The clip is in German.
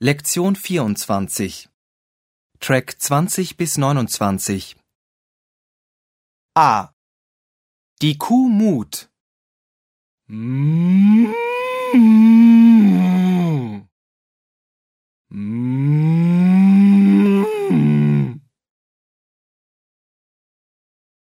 Lektion 24 Track 20 bis 29 A. Die Kuh Mut.